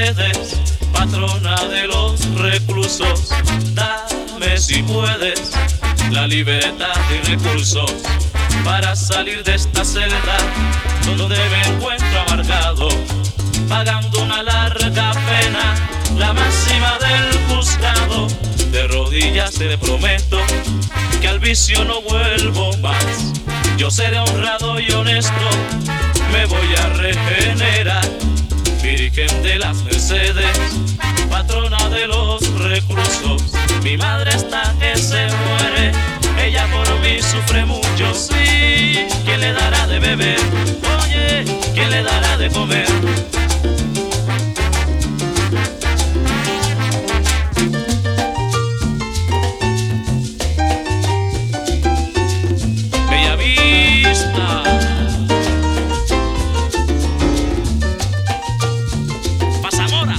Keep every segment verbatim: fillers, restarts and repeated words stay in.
Mercedes, patrona de los reclusos, dame si puedes la libertad y recursos para salir de esta celda donde me encuentro amargado, pagando una larga pena, la máxima del juzgado. De rodillas te prometo que al vicio no vuelvo más. Yo seré honrado y honesto, me voy a regenerar. Virgen de las Mercedes, patrona de los reclusos, mi madre está que se muere, ella por mí sufre mucho. Sí, ¿quién le dará de beber? Oye, ¿quién le dará de comer? Bella Vista, Pasamora.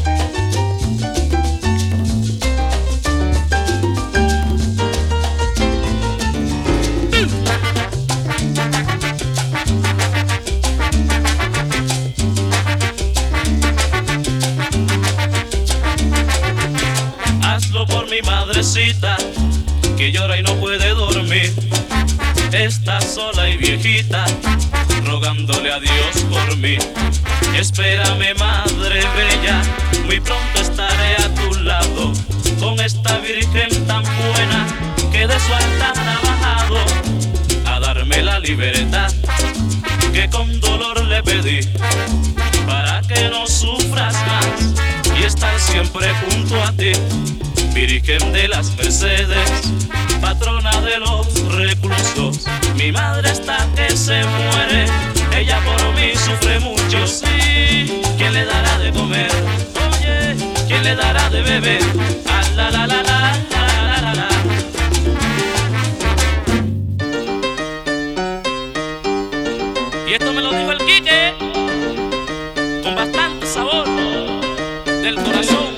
Hazlo por mi madrecita, que llora y no puede dormir. Está sola y viejita, rogándole a Dios por mí. Espérame, madre bella, muy pronto estaré a tu lado, con esta virgen tan buena que de su altar ha bajado a darme la libertad que con dolor le pedí, para que no sufras más y estar siempre junto a ti. Virgen de las Mercedes, patrona de los reclusos, mi madre está que se muere, ella por mí sufre mucho. Sí, ¿quién le dará de comer? Oye, ¿quién le dará de beber? Ah, la la la la la la la la. Y esto me lo dijo el Quique con bastante sabor del corazón.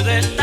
de